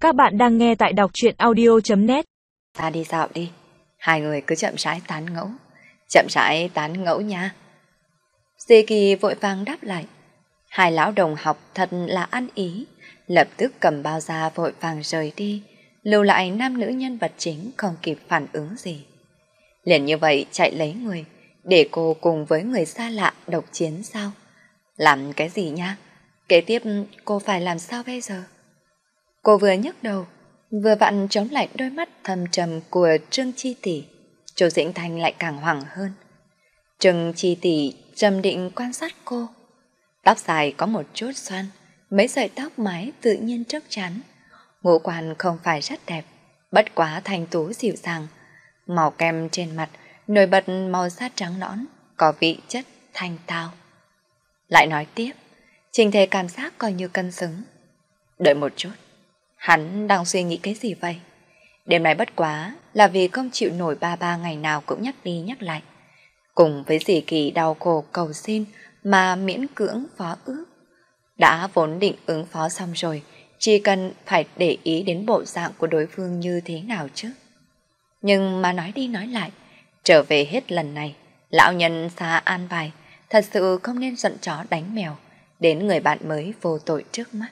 Các bạn đang nghe tại đọc truyện audio.net. Ta đi dạo đi, hai người cứ chậm rãi tán ngẫu. Chậm rãi tán ngẫu nha. Dì Kỳ vội vàng đáp lại. Hai lão đồng học thật là ăn ý, lập tức cầm bao da vội vàng rời đi, lưu lại nam nữ nhân vật chính không kịp phản ứng gì. Liền như vậy chạy lấy người, để cô cùng với người xa lạ độc chiến sao? Làm cái gì nha? Kế tiếp cô phải làm sao bây giờ? Cô vừa nhấc đầu, vừa vặn chống lại đôi mắt thâm trầm của Trương Chi Tỷ. Chu Dĩnh Thanh lại càng hoảng hơn. Trương Chi Tỷ trầm định quan sát cô. Tóc dài có một chút xoăn, mấy sợi tóc mái tự nhiên trước chắn. Ngũ quan không phải rất đẹp, bất quá thanh tú dịu dàng. Màu kem trên mặt nổi bật màu da trắng nõn, có vị chất thanh tao. Lại nói tiếp, trình thể cảm giác coi như cân xứng. Đợi một chút, hắn đang suy nghĩ cái gì vậy? Đêm nay bất quá là vì không chịu nổi ba ngày nào cũng nhắc đi nhắc lại. Cùng với dì Kỳ đau khổ cầu xin mà miễn cưỡng phó ước. Đã vốn định ứng phó xong rồi, chỉ cần phải để ý đến bộ dạng của đối phương như thế nào chứ. Nhưng mà nói đi nói lại, trở về hết lần này, lão nhân xa an bài, thật sự không nên giận chó đánh mèo đến người bạn mới vô tội trước mắt.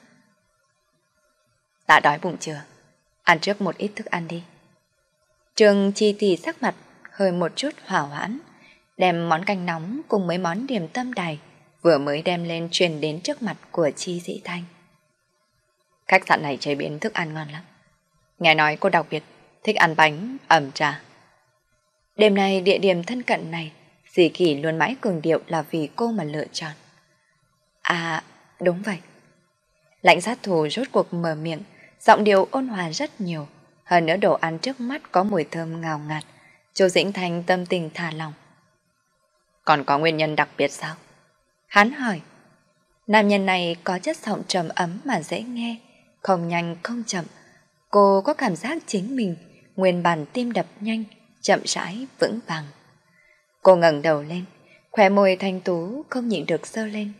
Đã đói bụng chưa? Ăn trước một ít thức ăn đi. Trương Chi Tỷ sắc mặt hơi một chút hỏa hoãn, đem món canh nóng cùng mấy món điểm tâm đài vừa mới đem lên truyền đến trước mặt của Chi Dĩ Thanh. Khách sạn này chế biến thức ăn ngon lắm. Nghe nói cô đặc biệt thích ăn bánh, ẩm trà. Đêm nay địa điểm thân cận này, dì Kỳ luôn mãi cường điệu là vì cô mà lựa chọn. À, đúng vậy. Lãnh sát thủ rốt cuộc mở miệng, giọng điệu ôn hòa rất nhiều. Hơn nữa đồ ăn trước mắt có mùi thơm ngào ngạt. Chu Dĩnh Thanh tâm tình thả lòng. Còn có nguyên nhân đặc biệt sao? Hắn hỏi. Nam nhân này có chất giọng trầm ấm mà dễ nghe, không nhanh không chậm. Cô có cảm giác chính mình nguyên bản tim đập nhanh, chậm rãi, vững vàng. Cô ngẩng đầu lên, khóe môi thanh tú không nhịn được giơ lên.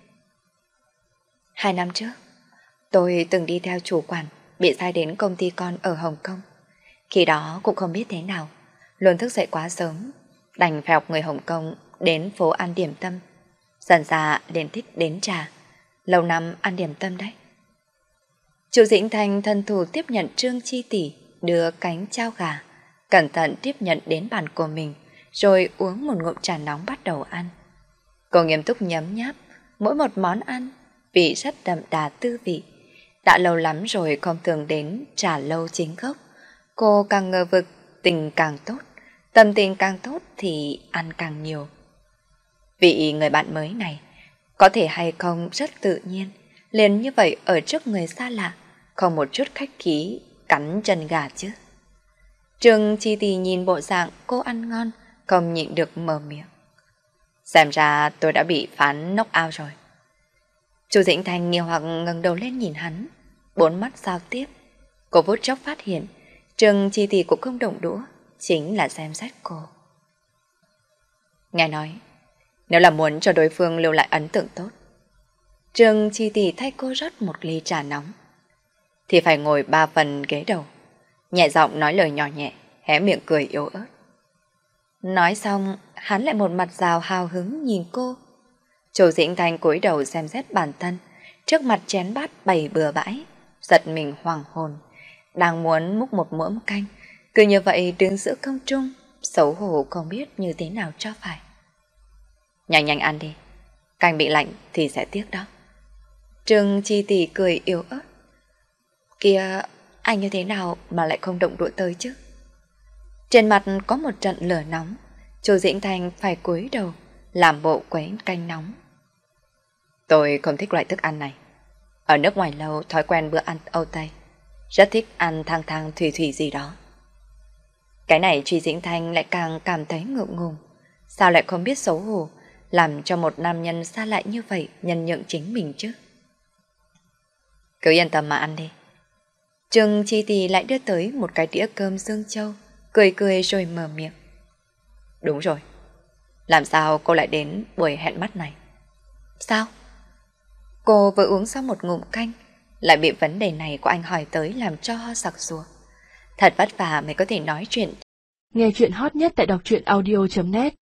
2 năm trước, tôi từng đi theo chủ quản, bị sai đến công ty con ở Hồng Kông. Khi đó cũng không biết thế nào, luôn thức dậy quá sớm, đành phải học người Hồng Kông đến phố ăn điểm tâm. Dần ra đến thích đến trà, lâu năm ăn điểm tâm đấy. Chu Dĩnh Thanh thân thủ tiếp nhận Trương Chi Tỷ đưa cánh chao gà, cẩn thận tiếp nhận đến bàn của mình, rồi uống một ngụm trà nóng bắt đầu ăn. Cô nghiêm túc nhấm nháp mỗi một món ăn, vị rất đậm đà tư vị. Đã lâu lắm rồi không thường đến trà lâu chính gốc. Cô càng ngờ vực, tình càng tốt, tâm tình càng tốt thì ăn càng nhiều. Vị người bạn mới này, có thể hay không rất tự nhiên, liền như vậy ở trước người xa lạ, không một chút khách khí, cắn chân gà chứ. Trương Chi Tỷ nhìn bộ dạng cô ăn ngon, không nhịn được mở miệng. Xem ra tôi đã bị phán knock out rồi. Chu Dĩnh Thanh nghi hoặc ngẩng đầu lên nhìn hắn, bốn mắt giao tiếp. Cô phút chốc phát hiện, Trương Chi Tỷ cũng không động đũa, chính là xem xét cô. Nghe nói, nếu là muốn cho đối phương lưu lại ấn tượng tốt, Trương Chi Tỷ thay cô rót một ly trà nóng, thì phải ngồi 3 phần ghế đầu, nhẹ giọng nói lời nhỏ nhẹ, hé miệng cười yếu ớt. Nói xong, hắn lại một mặt rào hào hứng nhìn cô. Chu Dĩnh Thanh cúi đầu xem xét bản thân, trước mặt chén bát bày bừa bãi, giật mình hoàng hồn, đang muốn múc một muỗng canh, cứ như vậy đứng giữa không trung, xấu hổ không biết như thế nào cho phải. Nhanh nhanh ăn đi, canh bị lạnh thì sẽ tiếc đó. Trương Chi Tỷ cười yếu ớt. Kìa, anh như thế nào mà lại không động đũa tới chứ? Trên mặt có một trận lửa nóng, Chu Dĩnh Thanh phải cúi đầu, làm bộ quấy canh nóng. Tôi không thích loại thức ăn này. Ở nước ngoài lâu thói quen bữa ăn Âu Tây, rất thích ăn thang thang thủy thủy gì đó. Cái này Chu Dĩnh Thanh lại càng cảm thấy ngượng ngùng. Sao lại không biết xấu hổ, làm cho một nam nhân xa lạ như vậy nhân nhượng chính mình chứ? Cứ yên tâm mà ăn đi. Trương Chi Tỷ lại đưa tới một cái đĩa cơm Dương Châu, cười cười rồi mở miệng. Đúng rồi, làm sao cô lại đến buổi hẹn mắt này? Sao? Cô vừa uống xong một ngụm canh, lại bị vấn đề này của anh hỏi tới làm cho sặc sụa. Thật vất vả mới có thể nói chuyện. Nghe chuyện hot nhất tại đọc truyện audio.net